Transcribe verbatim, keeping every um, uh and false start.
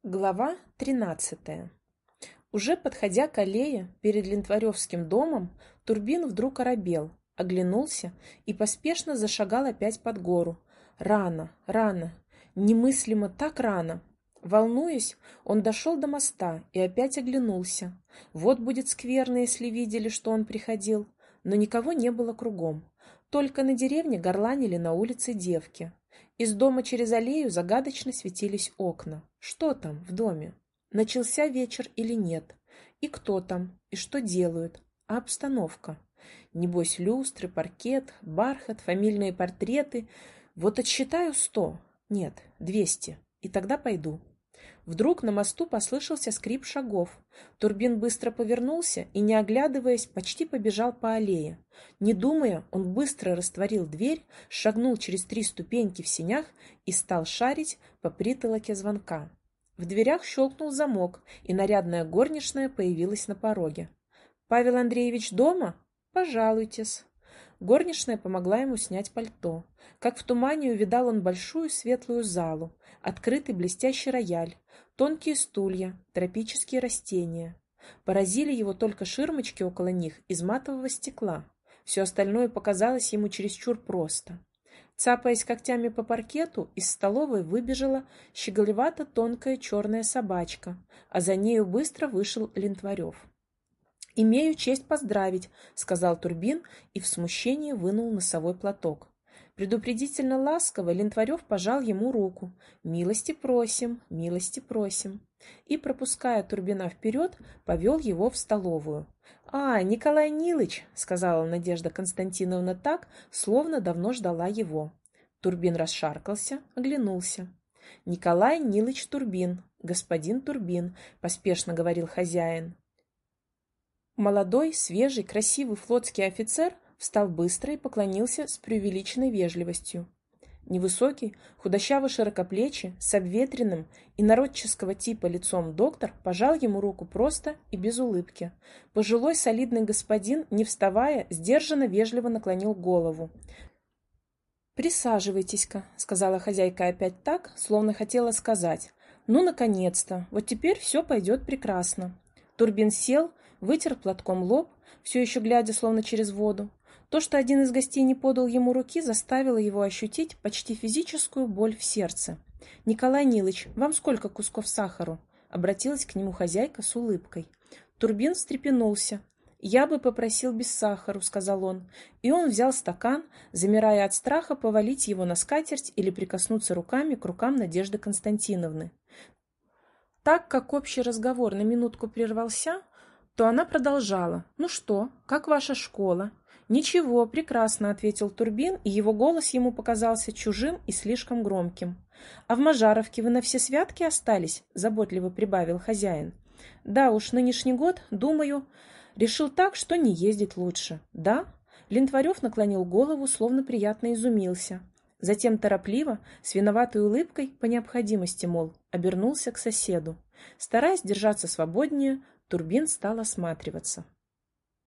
Глава тринадцатая. Уже подходя к аллее перед Лентваревским домом, Турбин вдруг оробел, оглянулся и поспешно зашагал опять под гору. Рано, рано, немыслимо так рано. Волнуясь, он дошел до моста и опять оглянулся. Вот будет скверно, если видели, что он приходил, но никого не было кругом. Только на деревне горланили на улице девки. Из дома через аллею загадочно светились окна. Что там в доме? Начался вечер или нет? И кто там? И что делают? А обстановка? Небось, люстры, паркет, бархат, фамильные портреты. Вот отсчитаю сто. Нет, двести. И тогда пойду. Вдруг на мосту послышался скрип шагов. Турбин быстро повернулся и, не оглядываясь, почти побежал по аллее. Не думая, он быстро растворил дверь, шагнул через три ступеньки в сенях и стал шарить по притолоке звонка. В дверях щелкнул замок, и нарядная горничная появилась на пороге. «Павел Андреевич дома? Пожалуйтесь». Горничная помогла ему снять пальто. Как в тумане увидал он большую светлую залу, открытый блестящий рояль, тонкие стулья, тропические растения. Поразили его только ширмочки около них из матового стекла. Все остальное показалось ему чересчур просто. Цапаясь когтями по паркету, из столовой выбежала щеголевато тонкая черная собачка, а за нею быстро вышел Лентварев. «Имею честь поздравить», — сказал Турбин и в смущении вынул носовой платок. Предупредительно ласково Лентварев пожал ему руку. «Милости просим, милости просим». И, пропуская Турбина вперед, повел его в столовую. «А, Николай Нилыч», — сказала Надежда Константиновна так, словно давно ждала его. Турбин расшаркался, оглянулся. «Николай Нилыч Турбин, господин Турбин», — поспешно говорил хозяин. Молодой, свежий, красивый флотский офицер встал быстро и поклонился с преувеличенной вежливостью. Невысокий, худощаво-широкоплечий, с обветренным и народческого типа лицом доктор пожал ему руку просто и без улыбки. Пожилой солидный господин, не вставая, сдержанно вежливо наклонил голову. «Присаживайтесь-ка», — сказала хозяйка опять так, словно хотела сказать: «Ну, наконец-то, вот теперь все пойдет прекрасно». Турбин сел, вытер платком лоб, все еще глядя словно через воду. То, что один из гостей не подал ему руки, заставило его ощутить почти физическую боль в сердце. «Николай Нилыч, вам сколько кусков сахару?» — обратилась к нему хозяйка с улыбкой. Турбин встрепенулся. «Я бы попросил без сахару», — сказал он. И он взял стакан, замирая от страха повалить его на скатерть или прикоснуться руками к рукам Надежды Константиновны. Так как общий разговор на минутку прервался, то она продолжала. «Ну что, как ваша школа?» «Ничего, прекрасно», — ответил Турбин, и его голос ему показался чужим и слишком громким. «А в Мажаровке вы на все святки остались?» — заботливо прибавил хозяин. «Да уж, нынешний год, думаю, решил так, что не ездить лучше». «Да?» — Лентварев наклонил голову, словно приятно изумился. Затем торопливо, с виноватой улыбкой, по необходимости, мол, обернулся к соседу. Стараясь держаться свободнее, Турбин стал осматриваться.